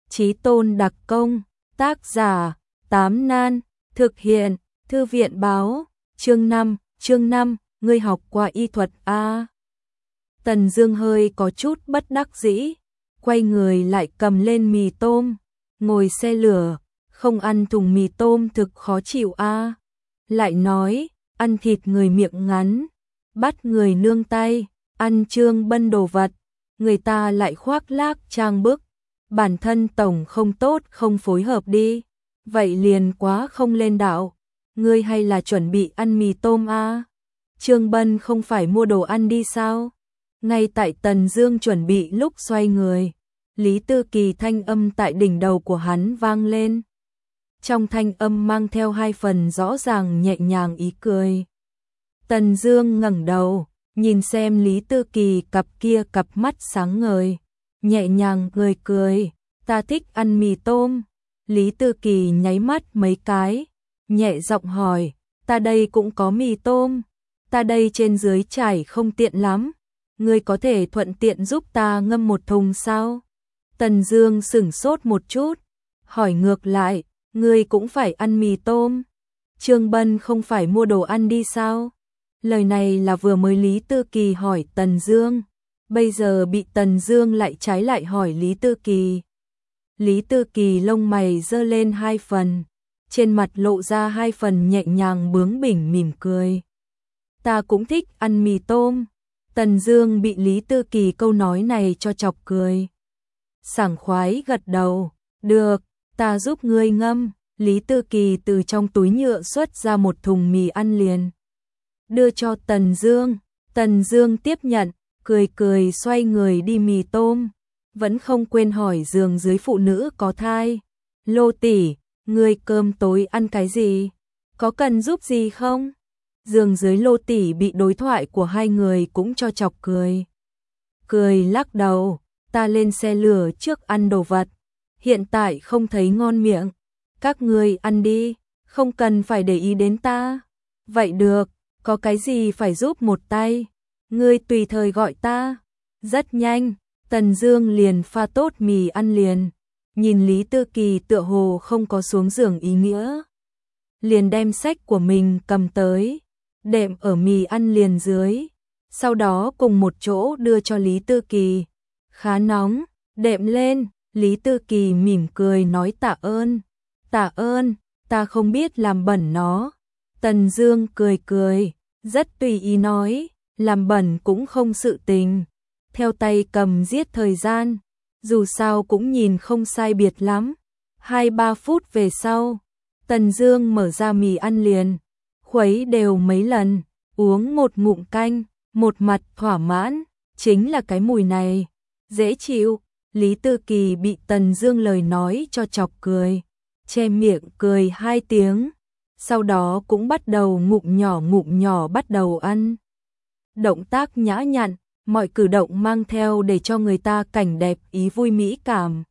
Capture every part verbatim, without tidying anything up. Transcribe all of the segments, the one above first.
Chí tôn đặc công, tác giả, Tám Nan, thực hiện, Thư viện báo, chương năm, chương năm, ngươi học qua y thuật a. Tần Dương hơi có chút bất đắc dĩ, quay người lại cầm lên mì tôm, ngồi xe lửa, không ăn thùng mì tôm thực khó chịu a. Lại nói, ăn thịt người miệng ngắn, bắt người nương tay, ăn trương bân đồ vật, người ta lại khoác lác trang bức, bản thân tổng không tốt không phối hợp đi, vậy liền quá không lên đạo. Ngươi hay là chuẩn bị ăn mì tôm a? Trương Bân không phải mua đồ ăn đi sao? Ngay tại Tần Dương chuẩn bị lúc xoay người, Lý Tư Kỳ thanh âm tại đỉnh đầu của hắn vang lên. Trong thanh âm mang theo hai phần rõ ràng nhẹ nhàng ý cười. Tần Dương ngẩng đầu, nhìn xem Lý Tư Kỳ cặp kia cặp mắt sáng ngời, nhẹ nhàng cười cười, ta thích ăn mì tôm. Lý Tư Kỳ nháy mắt mấy cái, nhẹ giọng hỏi, ta đây cũng có mì tôm, ta đây trên dưới trải không tiện lắm, ngươi có thể thuận tiện giúp ta ngâm một thùng sao? Tần Dương sững sốt một chút, hỏi ngược lại, ngươi cũng phải ăn mì tôm? Trương Bân không phải mua đồ ăn đi sao? Lời này là vừa mới Lý Tư Kỳ hỏi Tần Dương, bây giờ bị Tần Dương lại trái lại hỏi Lý Tư Kỳ. Lý Tư Kỳ lông mày giơ lên hai phần, trên mặt lộ ra hai phần nhẹ nhàng bướng bỉnh mỉm cười. Ta cũng thích ăn mì tôm. Tần Dương bị Lý Tư Kỳ câu nói này cho chọc cười. Sảng khoái gật đầu, được, ta giúp ngươi ngâm. Lý Tư Kỳ từ trong túi nhựa xuất ra một thùng mì ăn liền, đưa cho Tần Dương. Tần Dương tiếp nhận, cười cười xoay người đi mì tôm, vẫn không quên hỏi giường dưới phụ nữ có thai. Lô tỷ, ngươi cơm tối ăn cái gì? Có cần giúp gì không? Giường dưới Lô tỷ bị đối thoại của hai người cũng cho chọc cười. Cười lắc đầu, ta lên xe lửa trước ăn đồ vật, hiện tại không thấy ngon miệng, các ngươi ăn đi, không cần phải để ý đến ta. Vậy được, có cái gì phải giúp một tay, ngươi tùy thời gọi ta. Rất nhanh, Tần Dương liền pha tốt mì ăn liền, nhìn Lý Tư Kỳ tựa hồ không có xuống giường ý nghĩa, liền đem sách của mình cầm tới, đệm ở mì ăn liền dưới, sau đó cùng một chỗ đưa cho Lý Tư Kỳ. Khá nóng, đệm lên. Lý Tư Kỳ mỉm cười nói tạ ơn. Tạ ơn, ta không biết làm bẩn nó. Tần Dương cười cười, rất tùy ý nói, làm bẩn cũng không sự tình, theo tay cầm giết thời gian, dù sao cũng nhìn không sai biệt lắm. Hai ba phút về sau, Tần Dương mở ra mì ăn liền, khuấy đều mấy lần, uống một ngụm canh, một mặt thỏa mãn, chính là cái mùi này, dễ chịu. Lý Tư Kỳ bị Tần Dương lời nói cho chọc cười, che miệng cười hai tiếng, sau đó cũng bắt đầu ngụm nhỏ ngụm nhỏ bắt đầu ăn. Động tác nhã nhặn, mọi cử động mang theo để cho người ta cảnh đẹp ý vui mỹ cảm.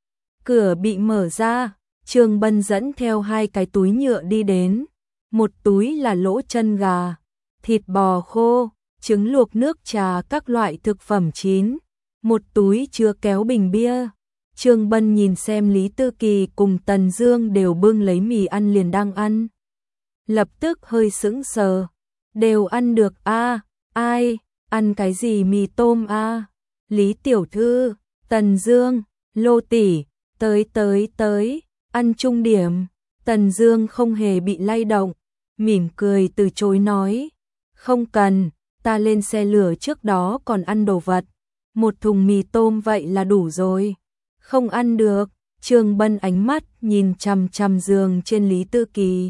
Cửa bị mở ra, Trương Bân dẫn theo hai cái túi nhựa đi đến, một túi là lỗ chân gà, thịt bò khô, trứng luộc nước trà các loại thực phẩm chín, một túi chứa kéo bình bia. Trương Bân nhìn xem Lý Tư Kỳ cùng Tần Dương đều bưng lấy mì ăn liền đang ăn, lập tức hơi sững sờ, đều ăn được a? À, ai, ăn cái gì mì tôm a? À? Lý tiểu thư, Tần Dương, Lô tỷ, tới tới tới, ăn chung điểm. Tần Dương không hề bị lay động, mỉm cười từ chối nói, không cần, ta lên xe lửa trước đó còn ăn đồ vật, một thùng mì tôm vậy là đủ rồi. Không ăn được. Trương Bân ánh mắt nhìn chằm chằm giường trên Lý Tư Kỳ.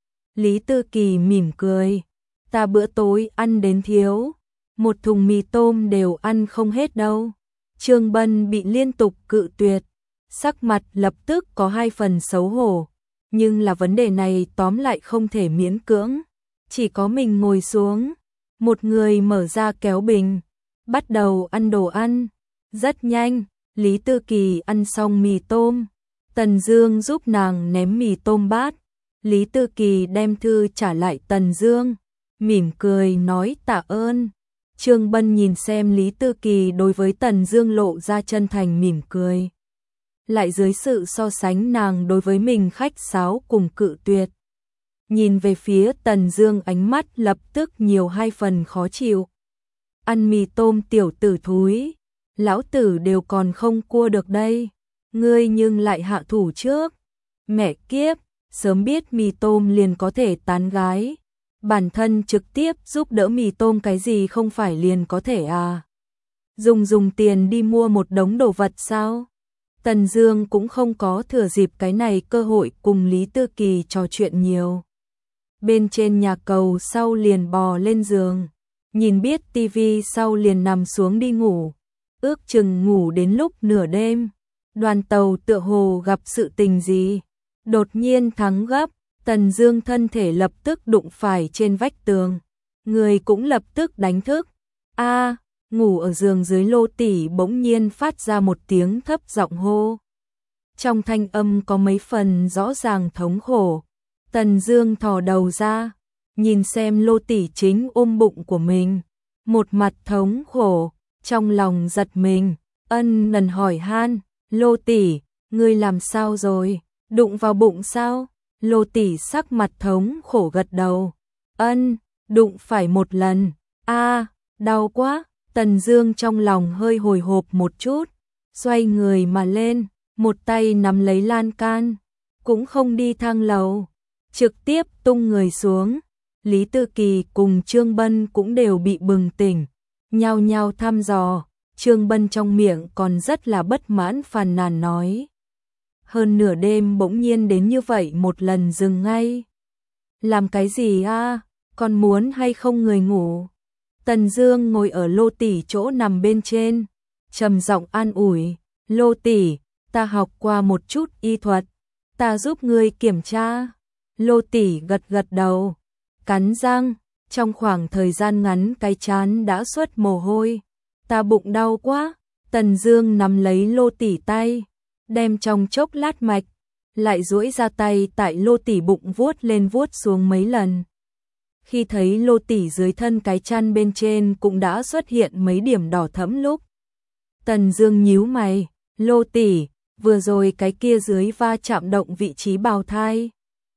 Lý Tư Kỳ mỉm cười, ta bữa tối ăn đến thiếu, một thùng mì tôm đều ăn không hết đâu. Trương Bân bị liên tục cự tuyệt, sắc mặt lập tức có hai phần xấu hổ, nhưng là vấn đề này tóm lại không thể miễn cưỡng, chỉ có mình ngồi xuống, một người mở ra kéo bình, bắt đầu ăn đồ ăn. Rất nhanh, Lý Tư Kỳ ăn xong mì tôm, Tần Dương giúp nàng ném mì tôm bát, Lý Tư Kỳ đem thư trả lại Tần Dương, mỉm cười nói tạ ơn. Trương Bân nhìn xem Lý Tư Kỳ đối với Tần Dương lộ ra chân thành mỉm cười. lại dưới sự so sánh nàng đối với mình khách sáo cùng cự tuyệt. Nhìn về phía Tần Dương ánh mắt lập tức nhiều hai phần khó chịu. Ăn mì tôm tiểu tử thúi, lão tử đều còn không cua được đây, ngươi nhưng lại hạ thủ trước. Mẹ kiếp, sớm biết mì tôm liền có thể tán gái, bản thân trực tiếp giúp đỡ mì tôm cái gì không phải liền có thể à? Dùng dùng tiền đi mua một đống đồ vật sao? Tần Dương cũng không có thừa dịp cái này cơ hội cùng Lý Tư Kỳ trò chuyện nhiều. Bên trên nhà cầu sau liền bò lên giường, nhìn biết tivi sau liền nằm xuống đi ngủ, ước chừng ngủ đến lúc nửa đêm. Đoàn tàu tựa hồ gặp sự tình gì, đột nhiên thắng gấp, Tần Dương thân thể lập tức đụng phải trên vách tường, người cũng lập tức đánh thức. A, ngủ ở giường dưới Lô tỷ bỗng nhiên phát ra một tiếng thấp giọng hô. Trong thanh âm có mấy phần rõ ràng thống khổ. Tần Dương thò đầu ra, nhìn xem Lô tỷ chính ôm bụng của mình, một mặt thống khổ, trong lòng giật mình, ân nần hỏi han, Lô tỷ, ngươi làm sao rồi, đụng vào bụng sao? Lô tỷ sắc mặt thống khổ gật đầu, ân, đụng phải một lần, a, đau quá. Tần Dương trong lòng hơi hồi hộp một chút, xoay người mà lên, một tay nắm lấy lan can, cũng không đi thang lầu, trực tiếp tung người xuống. Lý Tư Kỳ cùng Trương Bân cũng đều bị bừng tỉnh, nhao nhao thăm dò. Trương Bân trong miệng còn rất là bất mãn phàn nàn nói, hơn nửa đêm bỗng nhiên đến như vậy một lần dừng ngay. Làm cái gì a? Còn muốn hay không người ngủ? Tần Dương ngồi ở Lô tỷ chỗ nằm bên trên, trầm giọng an ủi, Lô tỷ, ta học qua một chút y thuật, ta giúp ngươi kiểm tra. Lô tỷ gật gật đầu, cắn răng, trong khoảng thời gian ngắn cái trán đã xuất mồ hôi. Ta bụng đau quá. Tần Dương nắm lấy Lô tỷ tay, đem trong chốc lát mạch, lại duỗi ra tay tại Lô tỷ bụng vuốt lên vuốt xuống mấy lần. Khi thấy Lô tỷ dưới thân cái chăn bên trên cũng đã xuất hiện mấy điểm đỏ thẫm lúc, Tần Dương nhíu mày, Lô tỷ, vừa rồi cái kia dưới va chạm động vị trí bào thai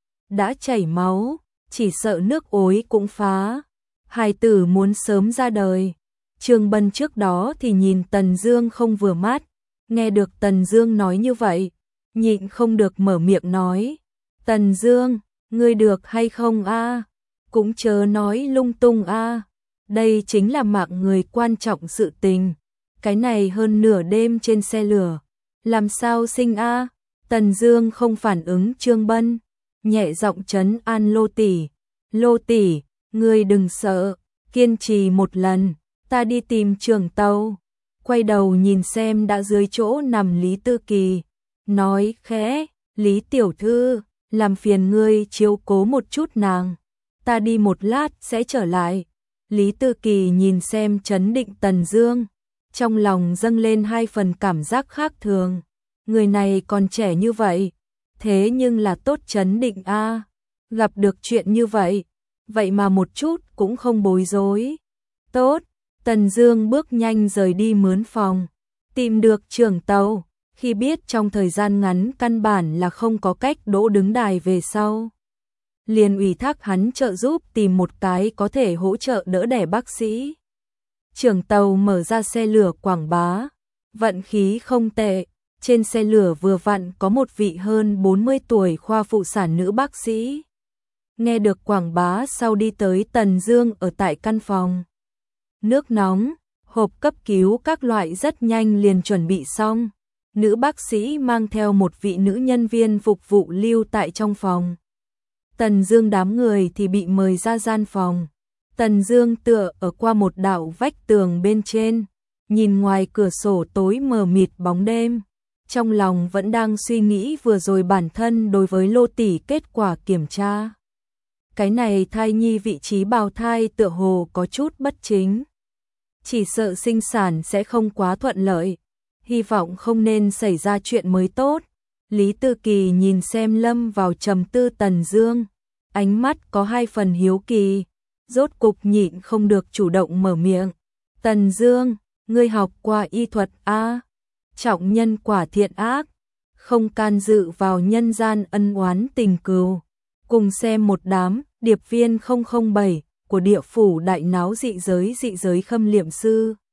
đã chảy máu, chỉ sợ nước ối cũng phá, hài tử muốn sớm ra đời. Trương Bân trước đó thì nhìn Tần Dương không vừa mắt, nghe được Tần Dương nói như vậy, nhịn không được mở miệng nói, Tần Dương, ngươi được hay không a? Cũng chớ nói lung tung a, đây chính là mạng người quan trọng sự tình, cái này hơn nửa đêm trên xe lửa, làm sao sinh a? Tần Dương không phản ứng Trương Bân, nhẹ giọng trấn an Lô tỷ, Lô tỷ, ngươi đừng sợ, kiên trì một lần, ta đi tìm trưởng tàu. Quay đầu nhìn xem đã dưới chỗ nằm Lý Tư Kỳ, nói khẽ, Lý tiểu thư, làm phiền ngươi chiếu cố một chút nàng, ta đi một lát sẽ trở lại. Lý Tư Kỳ nhìn xem trấn định Tần Dương, trong lòng dâng lên hai phần cảm giác khác thường, người này còn trẻ như vậy, thế nhưng là tốt trấn định a, gặp được chuyện như vậy, vậy mà một chút cũng không bối rối. Tốt. Tần Dương bước nhanh rời đi mướn phòng, tìm được trưởng tàu, khi biết trong thời gian ngắn căn bản là không có cách đỗ đứng đài về sau, liền ủy thác hắn trợ giúp tìm một cái có thể hỗ trợ đỡ đẻ bác sĩ. Trưởng tàu mở ra xe lửa quảng bá, vận khí không tệ, trên xe lửa vừa vặn có một vị hơn bốn mươi tuổi khoa phụ sản nữ bác sĩ. Nghe được quảng bá sau đi tới Tần Dương ở tại căn phòng. Nước nóng, hộp cấp cứu các loại rất nhanh liền chuẩn bị xong. Nữ bác sĩ mang theo một vị nữ nhân viên phục vụ lưu tại trong phòng. Tần Dương đám người thì bị mời ra gian phòng. Tần Dương tựa ở qua một đạo vách tường bên trên, nhìn ngoài cửa sổ tối mờ mịt bóng đêm. Trong lòng vẫn đang suy nghĩ vừa rồi bản thân đối với Lô tỷ kết quả kiểm tra. Cái này thai nhi vị trí bào thai tựa hồ có chút bất chính. Chỉ sợ sinh sản sẽ không quá thuận lợi, hy vọng không nên xảy ra chuyện mới tốt. Lý Tư Kỳ nhìn xem lâm vào trầm tư Tần Dương, ánh mắt có hai phần hiếu kỳ, rốt cục nhịn không được chủ động mở miệng. Tần Dương, ngươi học qua y thuật a? Trọng nhân quả thiện ác, không can dự vào nhân gian ân oán tình cừu. Cùng xem một đám điệp viên không không bảy của địa phủ đại náo dị giới dị giới khâm liệm sư.